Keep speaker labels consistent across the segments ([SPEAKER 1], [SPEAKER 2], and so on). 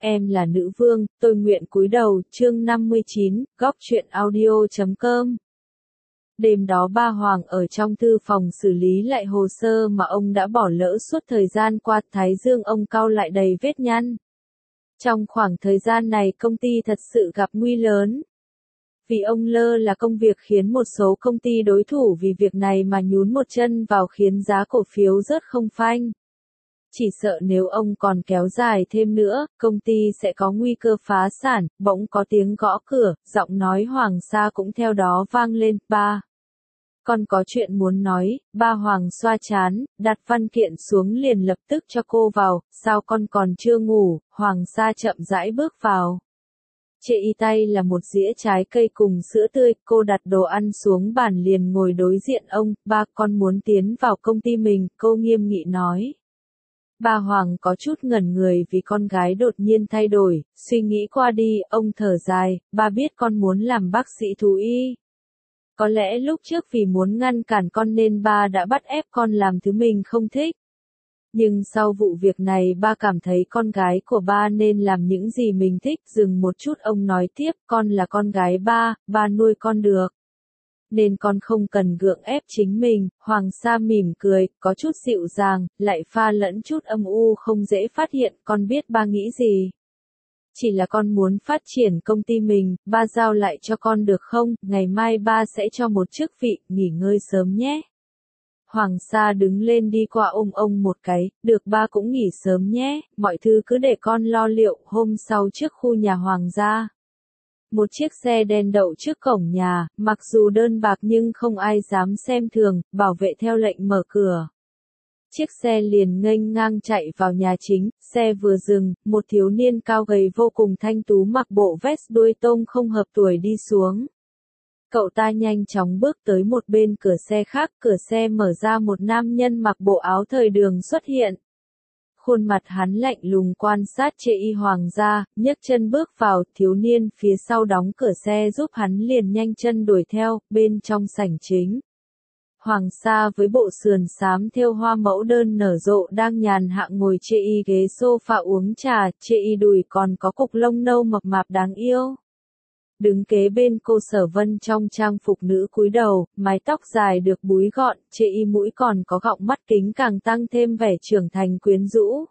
[SPEAKER 1] Em là nữ vương, tôi nguyện cúi đầu, chương 59, góc truyện audio.com. Đêm đó ba Hoàng ở trong thư phòng xử lý lại hồ sơ mà ông đã bỏ lỡ suốt thời gian qua, thái dương ông cau lại đầy vết nhăn. Trong khoảng thời gian này công ty thật sự gặp nguy lớn. Vì ông lơ là công việc khiến một số công ty đối thủ vì việc này mà nhún một chân vào khiến giá cổ phiếu rớt không phanh. Chỉ sợ nếu ông còn kéo dài thêm nữa, công ty sẽ có nguy cơ phá sản. Bỗng có tiếng gõ cửa, giọng nói Hoàng Sa cũng theo đó vang lên. Ba, con có chuyện muốn nói. Ba Hoàng xoa trán, đặt văn kiện xuống liền lập tức cho cô vào. Sao con còn chưa ngủ? Hoàng Sa chậm rãi bước vào. Chệ y tay là một dĩa trái cây cùng sữa tươi, cô đặt đồ ăn xuống bàn liền ngồi đối diện ông. Ba, con muốn tiến vào công ty mình, cô nghiêm nghị nói. Ba Hoàng có chút ngẩn người vì con gái đột nhiên thay đổi, suy nghĩ qua đi, ông thở dài, ba biết con muốn làm bác sĩ thú y. Có lẽ lúc trước vì muốn ngăn cản con nên ba đã bắt ép con làm thứ mình không thích. Nhưng sau vụ việc này ba cảm thấy con gái của ba nên làm những gì mình thích. Dừng một chút ông nói tiếp, con là con gái ba nuôi con được. Nên con không cần gượng ép chính mình. Hoàng Sa mỉm cười, có chút dịu dàng, lại pha lẫn chút âm u không dễ phát hiện. Con biết ba nghĩ gì? Chỉ là con muốn phát triển công ty mình, ba giao lại cho con được không? Ngày mai ba sẽ cho một chức vị, nghỉ ngơi sớm nhé. Hoàng Sa đứng lên đi qua ôm ông một cái, được ba cũng nghỉ sớm nhé, mọi thứ cứ để con lo liệu. Hôm sau trước khu nhà Hoàng gia. Một chiếc xe đen đậu trước cổng nhà, mặc dù đơn bạc nhưng không ai dám xem thường, bảo vệ theo lệnh mở cửa. Chiếc xe liền nghênh ngang chạy vào nhà chính, xe vừa dừng, một thiếu niên cao gầy vô cùng thanh tú mặc bộ vest đuôi tông không hợp tuổi đi xuống. Cậu ta nhanh chóng bước tới một bên cửa xe khác, cửa xe mở ra một nam nhân mặc bộ áo thời đường xuất hiện. Khuôn mặt hắn lạnh lùng quan sát Chệ y Hoàng gia, nhấc chân bước vào, thiếu niên phía sau đóng cửa xe giúp hắn liền nhanh chân đuổi theo, bên trong sảnh chính. Hoàng Sa với bộ sườn xám thêu hoa mẫu đơn nở rộ đang nhàn hạ ngồi Chệ y ghế sofa uống trà, Chệ y đùi còn có cục lông nâu mập mạp đáng yêu. Đứng kế bên cô Sở Vân trong trang phục nữ cúi đầu, mái tóc dài được búi gọn, Chệ y mũi còn có gọng mắt kính càng tăng thêm vẻ trưởng thành quyến rũ.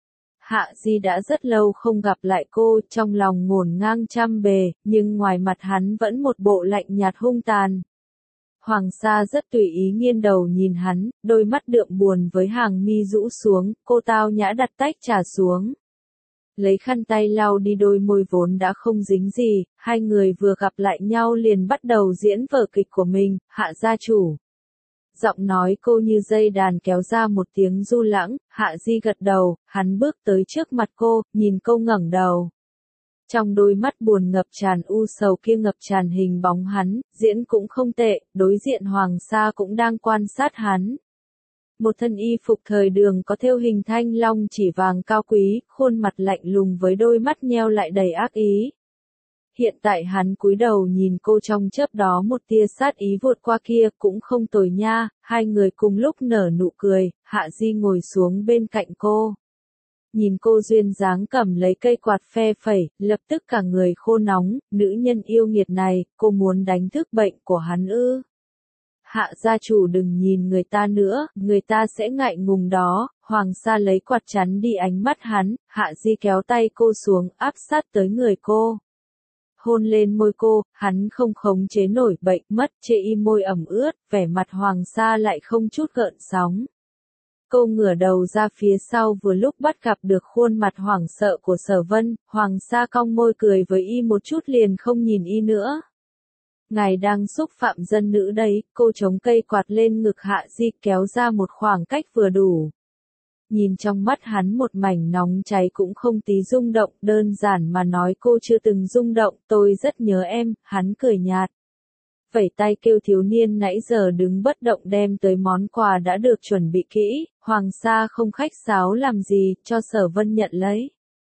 [SPEAKER 1] Hạ Di đã rất lâu không gặp lại cô, trong lòng ngổn ngang trăm bề, nhưng ngoài mặt hắn vẫn một bộ lạnh nhạt hung tàn. Hoàng Sa rất tùy ý nghiêng đầu nhìn hắn, đôi mắt đượm buồn với hàng mi rũ xuống, cô tao nhã đặt tách trà xuống. Lấy khăn tay lau đi đôi môi vốn đã không dính gì, hai người vừa gặp lại nhau liền bắt đầu diễn vở kịch của mình. Hạ gia chủ. Giọng nói cô như dây đàn kéo ra một tiếng du lãng. Hạ Di gật đầu, hắn bước tới trước mặt cô, nhìn cô ngẩng đầu. Trong đôi mắt buồn ngập tràn u sầu kia ngập tràn hình bóng hắn, diễn cũng không tệ, đối diện Hoàng Sa cũng đang quan sát hắn. Một thân y phục thời đường có thêu hình thanh long chỉ vàng cao quý, khuôn mặt lạnh lùng với đôi mắt nheo lại đầy ác ý. Hiện tại hắn cúi đầu nhìn cô, trong chớp đó một tia sát ý vụt qua kia, cũng không tồi nha. Hai người cùng lúc nở nụ cười, Hạ Di ngồi xuống bên cạnh cô. Nhìn cô duyên dáng cầm lấy cây quạt phe phẩy, lập tức cả người khô nóng. Nữ nhân yêu nghiệt này, cô muốn đánh thức bệnh của hắn ư? Hạ gia chủ đừng nhìn người ta nữa, người ta sẽ ngại ngùng đó. Hoàng Sa lấy quạt chắn đi ánh mắt hắn. Hạ Di kéo tay cô xuống, áp sát tới người cô. Hôn lên môi cô, hắn không khống chế nổi bệnh mất. Chệ y môi ẩm ướt, vẻ mặt Hoàng Sa lại không chút gợn sóng. Cô ngửa đầu ra phía sau vừa lúc bắt gặp được khuôn mặt hoảng sợ của Sở Vân. Hoàng Sa cong môi cười với y một chút liền không nhìn y nữa. Ngài đang xúc phạm dân nữ đấy. Cô chống cây quạt lên ngực Hạ Di, kéo ra một khoảng cách vừa đủ. Nhìn trong mắt hắn một mảnh nóng cháy cũng không tí rung động, đơn giản mà nói cô chưa từng rung động. Tôi rất nhớ em. Hắn cười nhạt. Vẩy tay kêu thiếu niên nãy giờ đứng bất động đem tới món quà đã được chuẩn bị kỹ. Hoàng Sa không khách sáo làm gì, cho Sở Vân nhận lấy.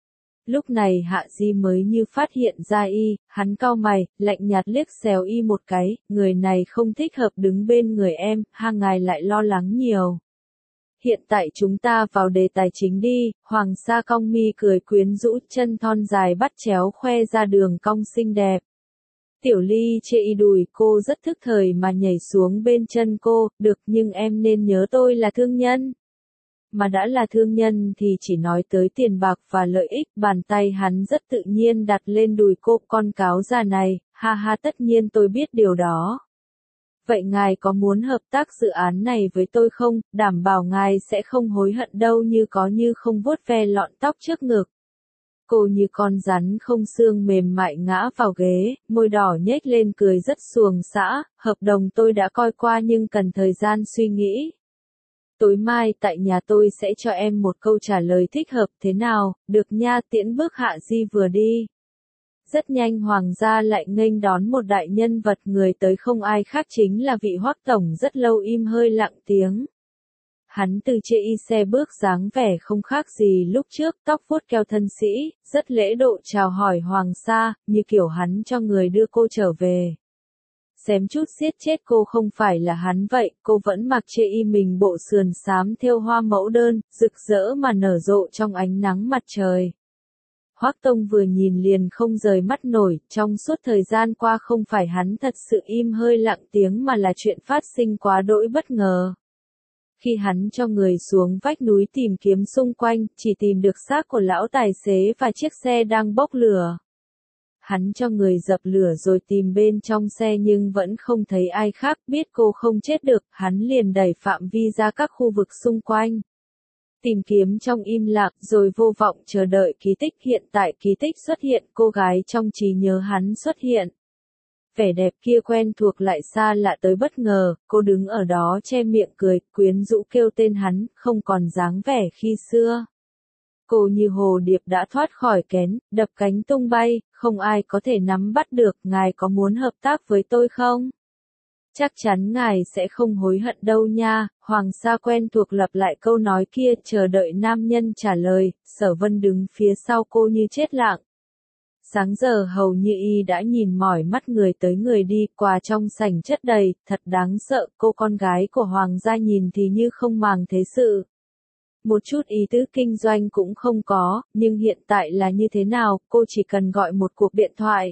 [SPEAKER 1] Lúc này Hạ Di mới như phát hiện ra y, hắn cau mày, lạnh nhạt liếc xéo y một cái, người này không thích hợp đứng bên người em, ngài lại lo lắng nhiều. hiện tại chúng ta vào đề tài chính đi, Hoàng Sa cong mi cười quyến rũ, chân thon dài bắt chéo khoe ra đường cong xinh đẹp. Tiểu Ly chê y đùi cô rất thức thời mà nhảy xuống bên chân cô, được nhưng em nên nhớ tôi là thương nhân. Mà đã là thương nhân thì chỉ nói tới tiền bạc và lợi ích, bàn tay hắn rất tự nhiên đặt lên đùi cô, con cáo già này, ha ha tất nhiên tôi biết điều đó. Vậy ngài có muốn hợp tác dự án này với tôi không, đảm bảo ngài sẽ không hối hận đâu, như có như không vuốt ve lọn tóc trước ngực. Cô như con rắn không xương mềm mại ngã vào ghế, môi đỏ nhếch lên cười rất xuồng xã, hợp đồng tôi đã coi qua nhưng cần thời gian suy nghĩ. Tối mai tại nhà tôi sẽ cho em một câu trả lời thích hợp thế nào, được nha, tiễn bước Hạ Di vừa đi. Rất nhanh Hoàng gia lại nghênh đón một đại nhân vật, người tới không ai khác chính là vị Hoắc tổng, rất lâu im hơi lặng tiếng. Hắn từ chê y xe bước, dáng vẻ không khác gì lúc trước, tóc vuốt keo thân sĩ, rất lễ độ chào hỏi Hoàng Sa, như kiểu hắn cho người đưa cô trở về. Xém chút giết chết cô không phải là hắn vậy, cô vẫn mặc chê y mình bộ sườn xám thêu hoa mẫu đơn, rực rỡ mà nở rộ trong ánh nắng mặt trời. Hoắc Tông vừa nhìn liền không rời mắt nổi, trong suốt thời gian qua không phải hắn thật sự im hơi lặng tiếng mà là chuyện phát sinh quá đỗi bất ngờ. Khi hắn cho người xuống vách núi tìm kiếm xung quanh, chỉ tìm được xác của lão tài xế và chiếc xe đang bốc lửa. Hắn cho người dập lửa rồi tìm bên trong xe nhưng vẫn không thấy ai khác, biết cô không chết được, hắn liền đẩy phạm vi ra các khu vực xung quanh. Tìm kiếm trong im lặng rồi vô vọng chờ đợi kỳ tích, hiện tại kỳ tích xuất hiện, cô gái trong trí nhớ hắn xuất hiện. Vẻ đẹp kia quen thuộc lại xa lạ tới bất ngờ, cô đứng ở đó che miệng cười, quyến rũ kêu tên hắn, không còn dáng vẻ khi xưa. Cô như hồ điệp đã thoát khỏi kén, đập cánh tung bay, không ai có thể nắm bắt được, ngài có muốn hợp tác với tôi không? Chắc chắn ngài sẽ không hối hận đâu nha, Hoàng Sa quen thuộc lặp lại câu nói kia, chờ đợi nam nhân trả lời, Sở Vân đứng phía sau cô như chết lặng. Sáng giờ hầu như y đã nhìn mỏi mắt người tới người đi, quà trong sảnh chất đầy, thật đáng sợ, cô con gái của Hoàng gia nhìn thì như không màng thế sự. Một chút ý tứ kinh doanh cũng không có, nhưng hiện tại là như thế nào, cô chỉ cần gọi một cuộc điện thoại.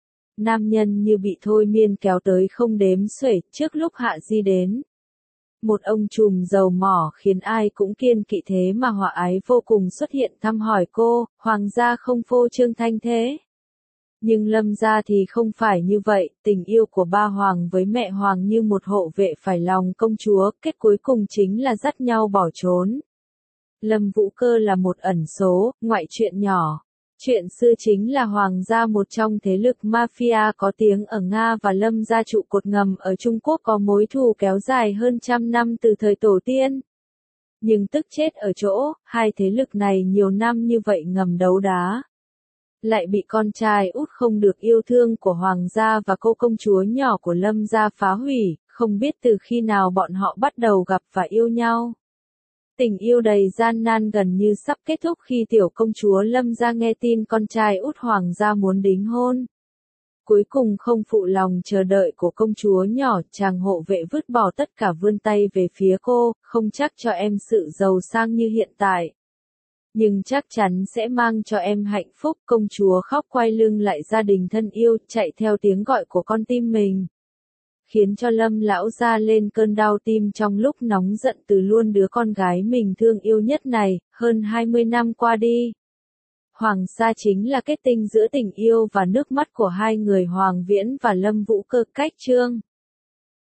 [SPEAKER 1] Nam nhân như bị thôi miên kéo tới không đếm xuể, trước lúc Hạ Di đến. Một ông trùm dầu mỏ khiến ai cũng kiêng kỵ thế mà hòa ái vô cùng xuất hiện thăm hỏi cô, Hoàng gia không phô trương thanh thế. Nhưng Lâm gia thì không phải như vậy, tình yêu của ba Hoàng với mẹ Hoàng như một hộ vệ phải lòng công chúa, kết cuối cùng chính là dắt nhau bỏ trốn. Lâm Vũ Cơ là một ẩn số, ngoại chuyện nhỏ. Chuyện xưa chính là Hoàng gia một trong thế lực mafia có tiếng ở Nga và Lâm gia trụ cột ngầm ở Trung Quốc có mối thù kéo dài hơn trăm năm từ thời tổ tiên. Nhưng tức chết ở chỗ, hai thế lực này nhiều năm như vậy ngầm đấu đá. Lại bị con trai út không được yêu thương của Hoàng gia và cô công chúa nhỏ của Lâm gia phá hủy, không biết từ khi nào bọn họ bắt đầu gặp và yêu nhau. Tình yêu đầy gian nan gần như sắp kết thúc khi tiểu công chúa Lâm gia nghe tin con trai út Hoàng gia muốn đính hôn. Cuối cùng không phụ lòng chờ đợi của công chúa nhỏ, chàng hộ vệ vứt bỏ tất cả vươn tay về phía cô, không chắc cho em sự giàu sang như hiện tại. Nhưng chắc chắn sẽ mang cho em hạnh phúc, công chúa khóc quay lưng lại gia đình thân yêu, chạy theo tiếng gọi của con tim mình. Khiến cho Lâm lão gia lên cơn đau tim trong lúc nóng giận từ luôn đứa con gái mình thương yêu nhất này, hơn 20 năm qua đi. Hoàng Sa chính là kết tinh giữa tình yêu và nước mắt của hai người Hoàng Viễn và Lâm Vũ Cơ. Cách chương